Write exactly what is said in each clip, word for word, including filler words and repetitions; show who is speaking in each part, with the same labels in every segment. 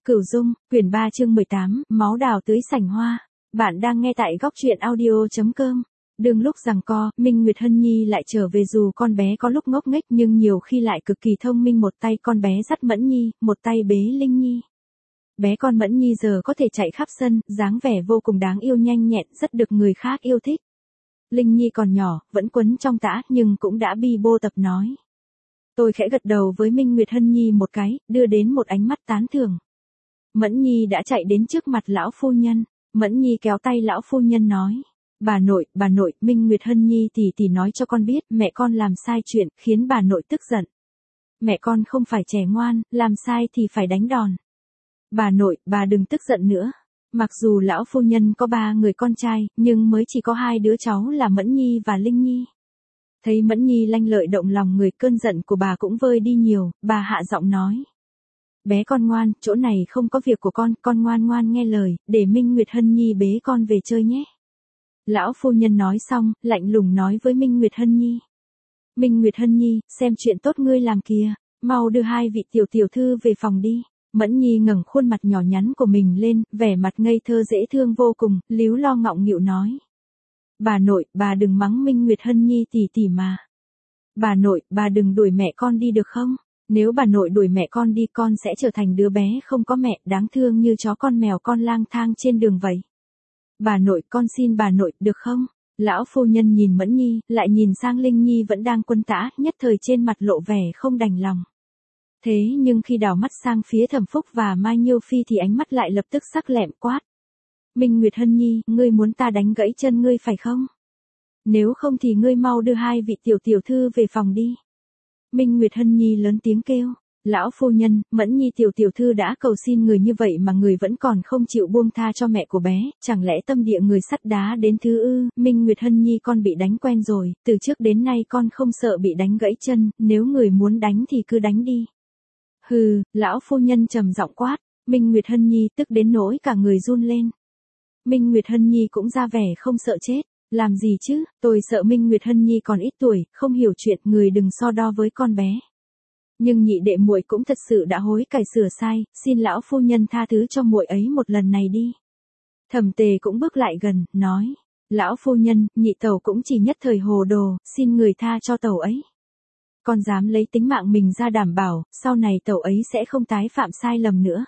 Speaker 1: Cửu Dung, quyển ba chương mười tám, máu đào tưới sảnh hoa. Bạn đang nghe tại góc truyện audio chấm com. Đương lúc giằng co, Minh Nguyệt Hân Nhi lại trở về dù con bé có lúc ngốc nghếch nhưng nhiều khi lại cực kỳ thông minh, một tay con bé dắt Mẫn Nhi, một tay bế Linh Nhi. Bé con Mẫn Nhi giờ có thể chạy khắp sân, dáng vẻ vô cùng đáng yêu, nhanh nhẹn, rất được người khác yêu thích. Linh Nhi còn nhỏ, vẫn quấn trong tã nhưng cũng đã bi bô tập nói. Tôi khẽ gật đầu với Minh Nguyệt Hân Nhi một cái, đưa đến một ánh mắt tán thưởng. Mẫn Nhi đã chạy đến trước mặt lão phu nhân. Mẫn Nhi kéo tay lão phu nhân nói. Bà nội, bà nội, Minh Nguyệt Hân Nhi tỷ tỷ nói cho con biết mẹ con làm sai chuyện, khiến bà nội tức giận. Mẹ con không phải trẻ ngoan, làm sai thì phải đánh đòn. Bà nội, bà đừng tức giận nữa. Mặc dù lão phu nhân có ba người con trai, nhưng mới chỉ có hai đứa cháu là Mẫn Nhi và Linh Nhi. Thấy Mẫn Nhi lanh lợi động lòng người, cơn giận của bà cũng vơi đi nhiều, bà hạ giọng nói. Bé con ngoan, chỗ này không có việc của con, con ngoan ngoan nghe lời, để Minh Nguyệt Hân Nhi bế con về chơi nhé. Lão phu nhân nói xong, lạnh lùng nói với Minh Nguyệt Hân Nhi. Minh Nguyệt Hân Nhi, xem chuyện tốt ngươi làm kìa, mau đưa hai vị tiểu tiểu thư về phòng đi. Mẫn Nhi ngẩng khuôn mặt nhỏ nhắn của mình lên, vẻ mặt ngây thơ dễ thương vô cùng, líu lo ngọng nghịu nói. Bà nội, bà đừng mắng Minh Nguyệt Hân Nhi tỷ tỷ mà. Bà nội, bà đừng đuổi mẹ con đi được không? Nếu bà nội đuổi mẹ con đi, con sẽ trở thành đứa bé không có mẹ, đáng thương như chó con mèo con lang thang trên đường vậy. Bà nội, con xin bà nội, được không? Lão phu nhân nhìn Mẫn Nhi, lại nhìn sang Linh Nhi vẫn đang quấn tã, nhất thời trên mặt lộ vẻ không đành lòng. Thế nhưng khi đảo mắt sang phía Thẩm Phúc và Mai Nhiêu Phi thì ánh mắt lại lập tức sắc lẹm quát. Minh Nguyệt Hân Nhi, ngươi muốn ta đánh gãy chân ngươi phải không? Nếu không thì ngươi mau đưa hai vị tiểu tiểu thư về phòng đi. Minh Nguyệt Hân Nhi lớn tiếng kêu. Lão phu nhân, Mẫn Nhi tiểu tiểu thư đã cầu xin người như vậy mà người vẫn còn không chịu buông tha cho mẹ của bé, chẳng lẽ tâm địa người sắt đá đến thứ ư? Minh Nguyệt Hân Nhi, con bị đánh quen rồi, từ trước đến nay con không sợ bị đánh gãy chân, nếu người muốn đánh thì cứ đánh đi. Hừ, lão phu nhân trầm giọng quát. Minh Nguyệt Hân Nhi tức đến nỗi cả người run lên. Minh Nguyệt Hân Nhi cũng ra vẻ không sợ chết. Làm gì chứ, tôi sợ Minh Nguyệt Hân Nhi còn ít tuổi, không hiểu chuyện, người đừng so đo với con bé. Nhưng nhị đệ muội cũng thật sự đã hối cải sửa sai, xin lão phu nhân tha thứ cho muội ấy một lần này đi. Thẩm Tề cũng bước lại gần, nói. Lão phu nhân, nhị tẩu cũng chỉ nhất thời hồ đồ, xin người tha cho tẩu ấy. Con dám lấy tính mạng mình ra đảm bảo, sau này tẩu ấy sẽ không tái phạm sai lầm nữa.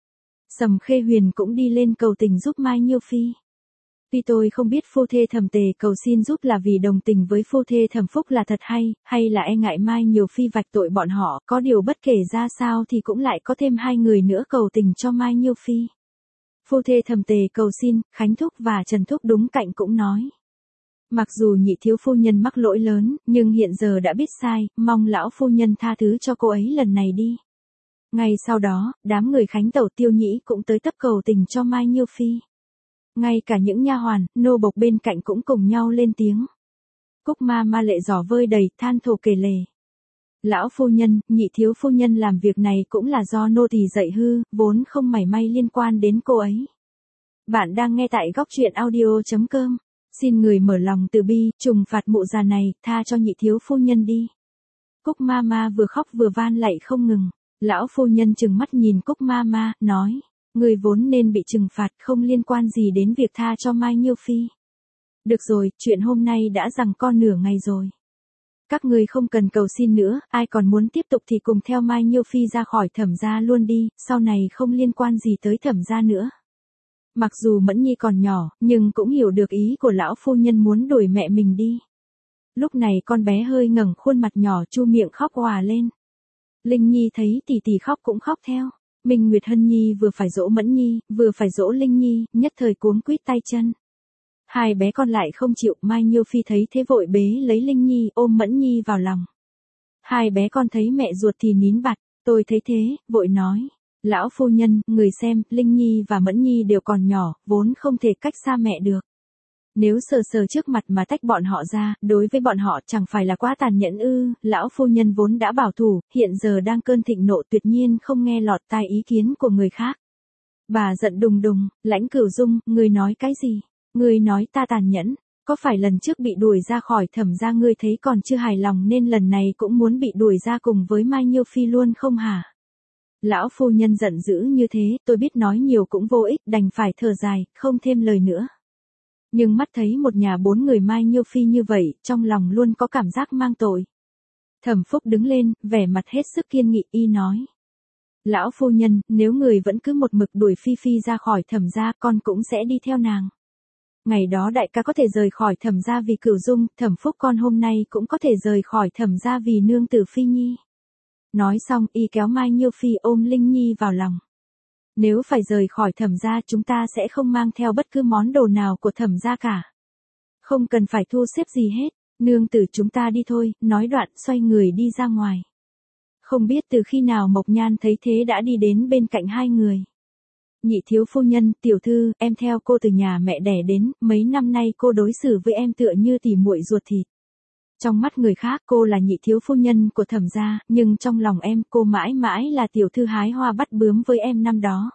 Speaker 1: Sầm Khê Huyền cũng đi lên cầu tình giúp Mai Nhiêu Phi. Tuy tôi không biết phu thê Thẩm Tề cầu xin giúp là vì đồng tình với phu thê Thẩm Phúc là thật hay, hay là e ngại Mai Nhiêu Phi vạch tội bọn họ, có điều bất kể ra sao thì cũng lại có thêm hai người nữa cầu tình cho Mai Nhiêu Phi. Phu thê Thẩm Tề cầu xin, Khánh Thúc và Trần Thúc đúng cạnh cũng nói. Mặc dù nhị thiếu phu nhân mắc lỗi lớn, nhưng hiện giờ đã biết sai, mong lão phu nhân tha thứ cho cô ấy lần này đi. Ngay sau đó, đám người Khánh Tẩu Tiêu Nhĩ cũng tới tấp cầu tình cho Mai Nhiêu Phi. Ngay cả những nha hoàn, nô bộc bên cạnh cũng cùng nhau lên tiếng. Cúc ma ma lệ giỏ vơi đầy, than thổ kể lể. Lão phu nhân, nhị thiếu phu nhân làm việc này cũng là do nô tỳ dạy hư, vốn không mảy may liên quan đến cô ấy. Bạn đang nghe tại góc truyện audio chấm com. Xin người mở lòng từ bi, trừng phạt mụ già này, tha cho nhị thiếu phu nhân đi. Cúc ma ma vừa khóc vừa van lạy không ngừng. Lão phu nhân trừng mắt nhìn Cúc ma ma, nói. Người vốn nên bị trừng phạt, không liên quan gì đến việc tha cho Mai Nhiêu Phi. Được rồi, chuyện hôm nay đã giằng co nửa ngày rồi. Các người không cần cầu xin nữa, ai còn muốn tiếp tục thì cùng theo Mai Nhiêu Phi ra khỏi Thẩm gia luôn đi, sau này không liên quan gì tới Thẩm gia nữa. Mặc dù Mẫn Nhi còn nhỏ, nhưng cũng hiểu được ý của lão phu nhân muốn đuổi mẹ mình đi. Lúc này con bé hơi ngẩng khuôn mặt nhỏ chu miệng khóc òa lên. Linh Nhi thấy tỷ tỷ khóc cũng khóc theo. Minh Nguyệt Hân Nhi vừa phải dỗ Mẫn Nhi, vừa phải dỗ Linh Nhi, nhất thời cuống quýt tay chân. Hai bé con lại không chịu, Mai Nhiêu Phi thấy thế vội bế lấy Linh Nhi ôm Mẫn Nhi vào lòng. Hai bé con thấy mẹ ruột thì nín bặt, tôi thấy thế, vội nói. Lão phu nhân, người xem, Linh Nhi và Mẫn Nhi đều còn nhỏ, vốn không thể cách xa mẹ được. Nếu sờ sờ trước mặt mà tách bọn họ ra, đối với bọn họ chẳng phải là quá tàn nhẫn ư? Lão phu nhân vốn đã bảo thủ, hiện giờ đang cơn thịnh nộ tuyệt nhiên không nghe lọt tai ý kiến của người khác. Bà giận đùng đùng, Lãnh Cửu Dung, ngươi nói cái gì? Ngươi nói ta tàn nhẫn, có phải lần trước bị đuổi ra khỏi Thẩm gia ngươi thấy còn chưa hài lòng nên lần này cũng muốn bị đuổi ra cùng với Mai Nhiêu Phi luôn không hả? Lão phu nhân giận dữ như thế, tôi biết nói nhiều cũng vô ích, đành phải thở dài, không thêm lời nữa. Nhưng mắt thấy một nhà bốn người Mai Nhiêu Phi như vậy, trong lòng luôn có cảm giác mang tội. Thẩm Phúc đứng lên, vẻ mặt hết sức kiên nghị, y nói. Lão phu nhân, nếu người vẫn cứ một mực đuổi Phi Phi ra khỏi Thẩm gia, con cũng sẽ đi theo nàng. Ngày đó đại ca có thể rời khỏi Thẩm gia vì Cửu Dung, Thẩm Phúc con hôm nay cũng có thể rời khỏi Thẩm gia vì nương tử Phi Nhi. Nói xong, y kéo Mai Nhiêu Phi ôm Linh Nhi vào lòng. Nếu phải rời khỏi Thẩm gia, chúng ta sẽ không mang theo bất cứ món đồ nào của Thẩm gia cả. Không cần phải thu xếp gì hết, nương tử chúng ta đi thôi, nói đoạn xoay người đi ra ngoài. Không biết từ khi nào Mộc Nhan thấy thế đã đi đến bên cạnh hai người. Nhị thiếu phu nhân, tiểu thư, em theo cô từ nhà mẹ đẻ đến, mấy năm nay cô đối xử với em tựa như tỉ muội ruột thịt. Trong mắt người khác cô là nhị thiếu phu nhân của Thẩm gia, nhưng trong lòng em cô mãi mãi là tiểu thư hái hoa bắt bướm với em năm đó.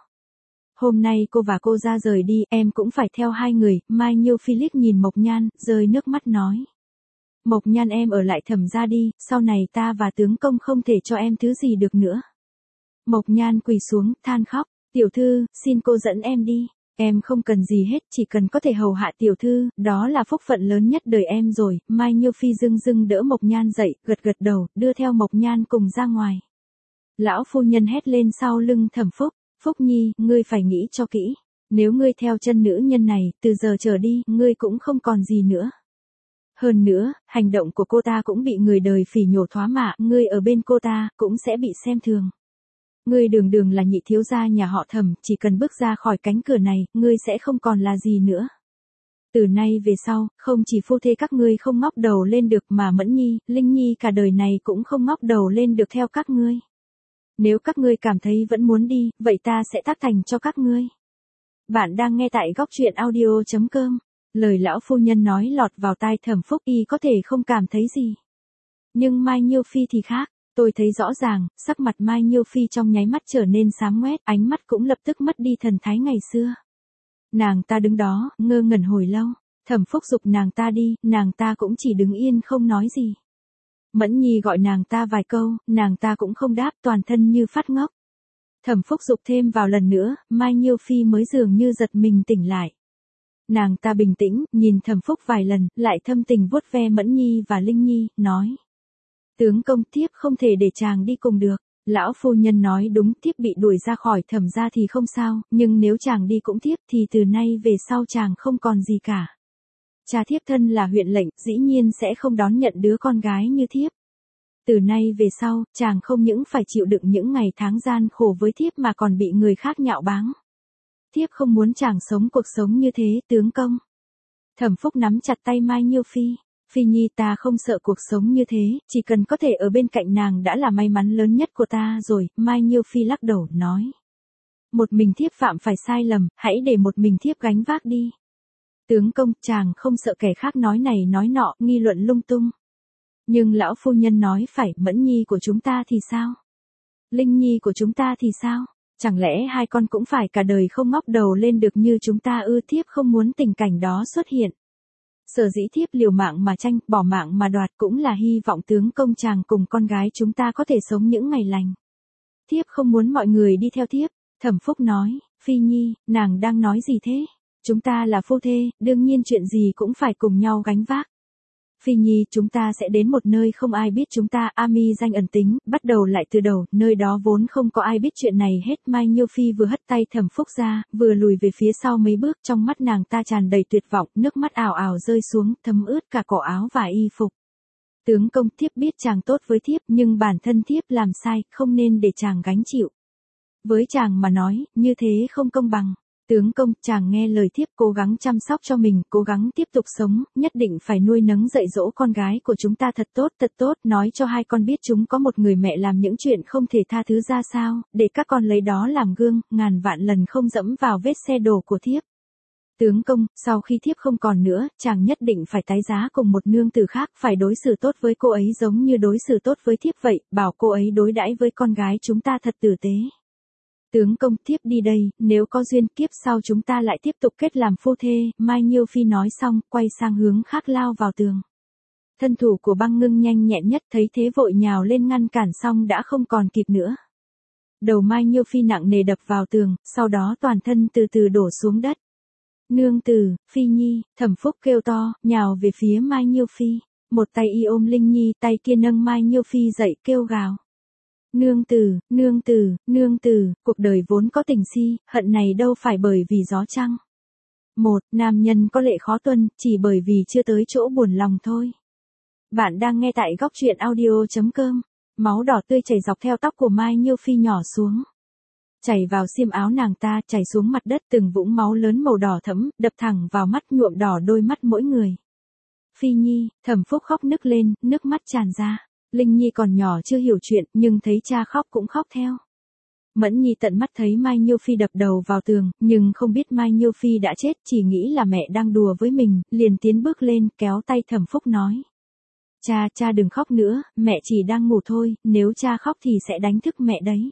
Speaker 1: Hôm nay cô và cô ra rời đi, em cũng phải theo hai người. Mai Nhiêu Phi liếc nhìn Mộc Nhan, rơi nước mắt nói. Mộc Nhan em ở lại Thẩm gia đi, sau này ta và tướng công không thể cho em thứ gì được nữa. Mộc Nhan quỳ xuống, than khóc, tiểu thư, xin cô dẫn em đi. Em không cần gì hết, chỉ cần có thể hầu hạ tiểu thư, đó là phúc phận lớn nhất đời em rồi. Mai Nhiêu Phi dưng dưng đỡ Mộc Nhan dậy, gật gật đầu, đưa theo Mộc Nhan cùng ra ngoài. Lão phu nhân hét lên sau lưng Thẩm Phúc, Phúc Nhi, ngươi phải nghĩ cho kỹ. Nếu ngươi theo chân nữ nhân này, từ giờ trở đi, ngươi cũng không còn gì nữa. Hơn nữa, hành động của cô ta cũng bị người đời phỉ nhổ thoá mạ, ngươi ở bên cô ta, cũng sẽ bị xem thường. Ngươi đường đường là nhị thiếu gia nhà họ Thẩm, chỉ cần bước ra khỏi cánh cửa này, ngươi sẽ không còn là gì nữa. Từ nay về sau, không chỉ phu thê các ngươi không ngóc đầu lên được mà Mẫn Nhi, Linh Nhi cả đời này cũng không ngóc đầu lên được theo các ngươi. Nếu các ngươi cảm thấy vẫn muốn đi, vậy ta sẽ tác thành cho các ngươi. Bạn đang nghe tại góc truyện audio chấm com. Lời lão phu nhân nói lọt vào tai Thẩm Phúc, y có thể không cảm thấy gì. Nhưng Mai Nhiêu Phi thì khác. Tôi thấy rõ ràng, sắc mặt Mai Nhiêu Phi trong nháy mắt trở nên xám ngoét, ánh mắt cũng lập tức mất đi thần thái ngày xưa. Nàng ta đứng đó, ngơ ngẩn hồi lâu, Thẩm Phúc giục nàng ta đi, nàng ta cũng chỉ đứng yên không nói gì. Mẫn Nhi gọi nàng ta vài câu, nàng ta cũng không đáp, toàn thân như phát ngốc. Thẩm Phúc giục thêm vào lần nữa, Mai Nhiêu Phi mới dường như giật mình tỉnh lại. Nàng ta bình tĩnh, nhìn Thẩm Phúc vài lần, lại thâm tình vuốt ve Mẫn Nhi và Linh Nhi, nói. Tướng công, thiếp không thể để chàng đi cùng được. Lão phu nhân nói đúng, thiếp bị đuổi ra khỏi Thẩm gia thì không sao, nhưng nếu chàng đi cũng thiếp thì từ nay về sau chàng không còn gì cả. Cha thiếp thân là huyện lệnh, dĩ nhiên sẽ không đón nhận đứa con gái như thiếp. Từ nay về sau, chàng không những phải chịu đựng những ngày tháng gian khổ với thiếp mà còn bị người khác nhạo báng. Thiếp không muốn chàng sống cuộc sống như thế, tướng công. Thẩm Phúc nắm chặt tay Mai Nhiêu Phi. Phi Nhi, ta không sợ cuộc sống như thế, chỉ cần có thể ở bên cạnh nàng đã là may mắn lớn nhất của ta rồi. Mai Nhiêu Phi lắc đầu, nói. Một mình thiếp phạm phải sai lầm, hãy để một mình thiếp gánh vác đi. Tướng công, chàng không sợ kẻ khác nói này nói nọ, nghi luận lung tung. Nhưng lão phu nhân nói phải, Mẫn Nhi của chúng ta thì sao? Linh Nhi của chúng ta thì sao? Chẳng lẽ hai con cũng phải cả đời không ngóc đầu lên được như chúng ta ư? Thiếp không muốn tình cảnh đó xuất hiện. Sở dĩ thiếp liều mạng mà tranh, bỏ mạng mà đoạt cũng là hy vọng tướng công chàng cùng con gái chúng ta có thể sống những ngày lành. Thiếp không muốn mọi người đi theo thiếp. Thẩm Phúc nói, Phi Nhi, nàng đang nói gì thế? Chúng ta là phu thê, đương nhiên chuyện gì cũng phải cùng nhau gánh vác. Phi Nhi, chúng ta sẽ đến một nơi không ai biết chúng ta, Ami danh ẩn tính, bắt đầu lại từ đầu, nơi đó vốn không có ai biết chuyện này hết. Mai Nhiêu Phi vừa hất tay Thẩm Phúc ra, vừa lùi về phía sau mấy bước, trong mắt nàng ta tràn đầy tuyệt vọng, nước mắt ào ào rơi xuống, thấm ướt cả cổ áo và y phục. Tướng công, thiếp biết chàng tốt với thiếp, nhưng bản thân thiếp làm sai, không nên để chàng gánh chịu. Với chàng mà nói, như thế không công bằng. Tướng công, chàng nghe lời thiếp, cố gắng chăm sóc cho mình, cố gắng tiếp tục sống, nhất định phải nuôi nấng dạy dỗ con gái của chúng ta thật tốt, thật tốt, nói cho hai con biết chúng có một người mẹ làm những chuyện không thể tha thứ ra sao, để các con lấy đó làm gương, ngàn vạn lần không dẫm vào vết xe đổ của thiếp. Tướng công, sau khi thiếp không còn nữa, chàng nhất định phải tái giá cùng một nương tử khác, phải đối xử tốt với cô ấy giống như đối xử tốt với thiếp vậy, bảo cô ấy đối đãi với con gái chúng ta thật tử tế. Tướng công, thiếp đi đây, nếu có duyên kiếp sau chúng ta lại tiếp tục kết làm phu thê. Mai Nhiêu Phi nói xong, quay sang hướng khác lao vào tường. Thân thủ của Băng Ngưng nhanh nhẹn nhất thấy thế vội nhào lên ngăn cản, xong đã không còn kịp nữa. Đầu Mai Nhiêu Phi nặng nề đập vào tường, sau đó toàn thân từ từ đổ xuống đất. Nương tử, Phi Nhi, Thẩm Phúc kêu to, nhào về phía Mai Nhiêu Phi. Một tay y ôm Linh Nhi, tay kia nâng Mai Nhiêu Phi dậy kêu gào. Nương tử, nương tử, nương tử, cuộc đời vốn có tình si, hận này đâu phải bởi vì gió trăng. Một, nam nhân có lệ khó tuân, chỉ bởi vì chưa tới chỗ buồn lòng thôi. Bạn đang nghe tại góc truyện audio.com. Máu đỏ tươi chảy dọc theo tóc của Mai Nhiêu Phi nhỏ xuống. Chảy vào xiêm áo nàng ta, chảy xuống mặt đất, từng vũng máu lớn màu đỏ thẫm, đập thẳng vào mắt, nhuộm đỏ đôi mắt mỗi người. Phi Nhi, Thẩm Phúc khóc nức lên, nước mắt tràn ra. Linh Nhi còn nhỏ chưa hiểu chuyện, nhưng thấy cha khóc cũng khóc theo. Mẫn Nhi tận mắt thấy Mai Nhiêu Phi đập đầu vào tường, nhưng không biết Mai Nhiêu Phi đã chết, chỉ nghĩ là mẹ đang đùa với mình, liền tiến bước lên, kéo tay Thẩm Phúc nói. Cha, cha đừng khóc nữa, mẹ chỉ đang ngủ thôi, nếu cha khóc thì sẽ đánh thức mẹ đấy.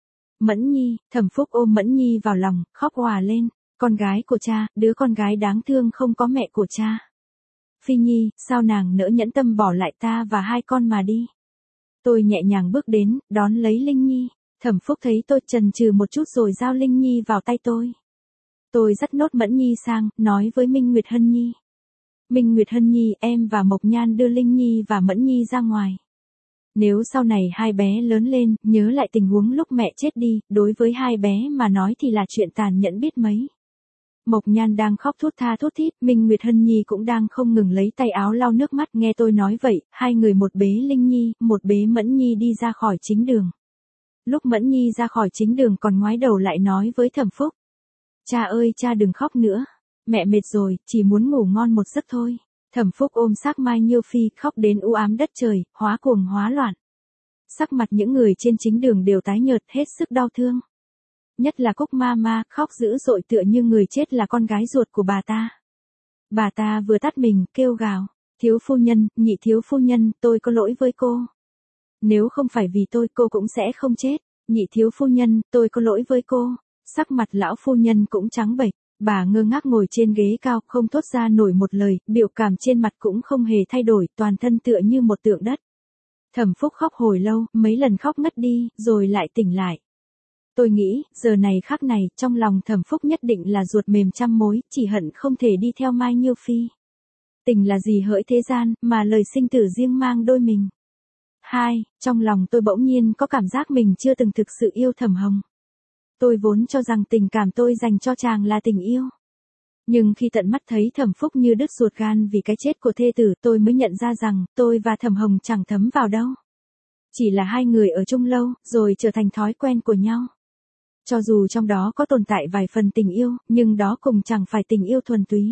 Speaker 1: Mẫn Nhi, Thẩm Phúc ôm Mẫn Nhi vào lòng, khóc òa lên, con gái của cha, đứa con gái đáng thương không có mẹ của cha. Phi Nhi, sao nàng nỡ nhẫn tâm bỏ lại ta và hai con mà đi. Tôi nhẹ nhàng bước đến, đón lấy Linh Nhi. Thẩm Phúc thấy tôi chần chừ một chút rồi giao Linh Nhi vào tay tôi. Tôi dắt nốt Mẫn Nhi sang, nói với Minh Nguyệt Hân Nhi. Minh Nguyệt Hân Nhi, em và Mộc Nhan đưa Linh Nhi và Mẫn Nhi ra ngoài. Nếu sau này hai bé lớn lên, nhớ lại tình huống lúc mẹ chết đi, đối với hai bé mà nói thì là chuyện tàn nhẫn biết mấy. Mộc Nhan đang khóc thút tha thút thít, Minh Nguyệt Hân Nhi cũng đang không ngừng lấy tay áo lau nước mắt, nghe tôi nói vậy, hai người một bế Linh Nhi, một bế Mẫn Nhi đi ra khỏi chính đường. Lúc Mẫn Nhi ra khỏi chính đường còn ngoái đầu lại nói với Thẩm Phúc. Cha ơi, cha đừng khóc nữa. Mẹ mệt rồi, chỉ muốn ngủ ngon một giấc thôi. Thẩm Phúc ôm xác Mai Nhiêu Phi, khóc đến u ám đất trời, hóa cuồng hóa loạn. Sắc mặt những người trên chính đường đều tái nhợt, hết sức đau thương. Nhất là Cúc ma ma, khóc dữ dội tựa như người chết là con gái ruột của bà ta. Bà ta vừa tắt mình, kêu gào. Thiếu phu nhân, nhị thiếu phu nhân, tôi có lỗi với cô. Nếu không phải vì tôi, cô cũng sẽ không chết. Nhị thiếu phu nhân, tôi có lỗi với cô. Sắc mặt lão phu nhân cũng trắng bệch. Bà ngơ ngác ngồi trên ghế cao, không thốt ra nổi một lời, biểu cảm trên mặt cũng không hề thay đổi, toàn thân tựa như một tượng đất. Thẩm Phúc khóc hồi lâu, mấy lần khóc ngất đi, rồi lại tỉnh lại. Tôi nghĩ, giờ này khắc này, trong lòng Thẩm Phúc nhất định là ruột mềm trăm mối, chỉ hận không thể đi theo Mai Nhiêu Phi. Tình là gì hỡi thế gian, mà lời sinh tử riêng mang đôi mình. Hai, trong lòng tôi bỗng nhiên có cảm giác mình chưa từng thực sự yêu Thẩm Hồng. Tôi vốn cho rằng tình cảm tôi dành cho chàng là tình yêu. Nhưng khi tận mắt thấy Thẩm Phúc như đứt ruột gan vì cái chết của thê tử, tôi mới nhận ra rằng, tôi và Thẩm Hồng chẳng thấm vào đâu. Chỉ là hai người ở chung lâu, rồi trở thành thói quen của nhau. Cho dù trong đó có tồn tại vài phần tình yêu, nhưng đó cùng chẳng phải tình yêu thuần túy.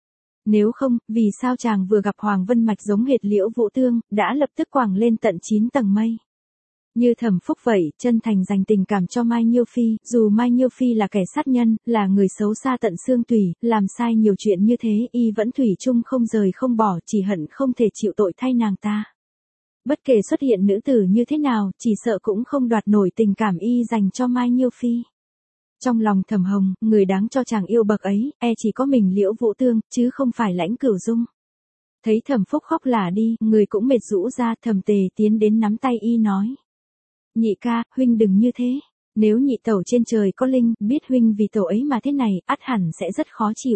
Speaker 1: Nếu không, vì sao chàng vừa gặp Hoàng Vân Mạch giống hệt Liễu Vũ Tương, đã lập tức quẳng lên tận chín tầng mây. Như Thẩm Phúc vậy, chân thành dành tình cảm cho Mai Nhiêu Phi, dù Mai Nhiêu Phi là kẻ sát nhân, là người xấu xa tận xương tủy, làm sai nhiều chuyện như thế, y vẫn thủy chung không rời không bỏ, chỉ hận không thể chịu tội thay nàng ta. Bất kể xuất hiện nữ tử như thế nào, chỉ sợ cũng không đoạt nổi tình cảm y dành cho Mai Nhiêu Phi. Trong lòng Thẩm Hồng, người đáng cho chàng yêu bậc ấy, e chỉ có mình Liễu Vũ Tương, chứ không phải Lãnh Cửu Dung. Thấy Thẩm Phúc khóc lả đi, người cũng mệt rũ ra, Thẩm Tề tiến đến nắm tay y nói. Nhị ca, huynh đừng như thế. Nếu nhị tẩu trên trời có linh, biết huynh vì tẩu ấy mà thế này, ắt hẳn sẽ rất khó chịu.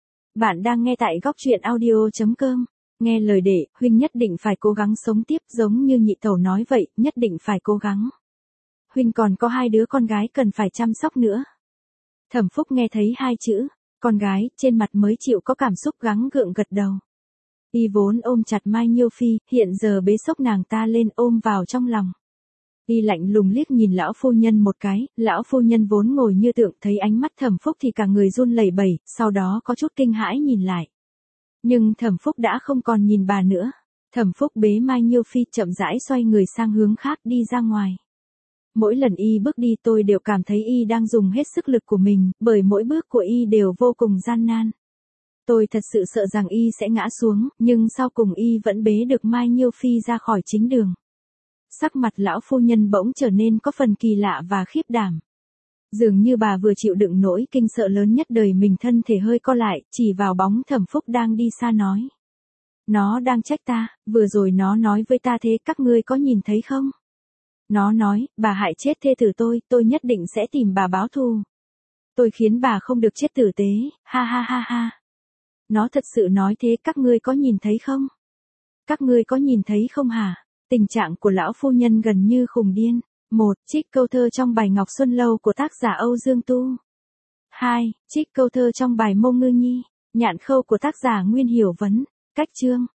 Speaker 1: Bạn đang nghe tại góc truyện audio.com. Nghe lời để, huynh nhất định phải cố gắng sống tiếp, giống như nhị tẩu nói vậy, nhất định phải cố gắng. Huynh còn có hai đứa con gái cần phải chăm sóc nữa. Thẩm Phúc nghe thấy hai chữ, con gái, trên mặt mới chịu có cảm xúc gắng gượng gật đầu. Y vốn ôm chặt Mai Nhiêu Phi, hiện giờ bế xốc nàng ta lên ôm vào trong lòng. Y lạnh lùng liếc nhìn lão phu nhân một cái, lão phu nhân vốn ngồi như tượng, thấy ánh mắt Thẩm Phúc thì cả người run lẩy bẩy, sau đó có chút kinh hãi nhìn lại. Nhưng Thẩm Phúc đã không còn nhìn bà nữa. Thẩm Phúc bế Mai Nhiêu Phi chậm rãi xoay người sang hướng khác đi ra ngoài. Mỗi lần y bước đi tôi đều cảm thấy y đang dùng hết sức lực của mình, bởi mỗi bước của y đều vô cùng gian nan. Tôi thật sự sợ rằng y sẽ ngã xuống, nhưng sau cùng y vẫn bế được Mai Nhiêu Phi ra khỏi chính đường. Sắc mặt lão phu nhân bỗng trở nên có phần kỳ lạ và khiếp đảm. Dường như bà vừa chịu đựng nỗi kinh sợ lớn nhất đời mình, thân thể hơi co lại, chỉ vào bóng Thẩm Phúc đang đi xa nói. Nó đang trách ta, vừa rồi nó nói với ta thế, các ngươi có nhìn thấy không? Nó nói, bà hại chết thê tử tôi, tôi nhất định sẽ tìm bà báo thù. Tôi khiến bà không được chết tử tế, ha ha ha ha. Nó thật sự nói thế, các ngươi có nhìn thấy không? Các ngươi có nhìn thấy không hả? Tình trạng của lão phu nhân gần như khùng điên. Một, trích câu thơ trong bài Ngọc Xuân Lâu của tác giả Âu Dương Tu. Hai, trích câu thơ trong bài Mông Ngư Nhi, Nhạn Khâu của tác giả Nguyên Hiểu Vấn. Cách chương.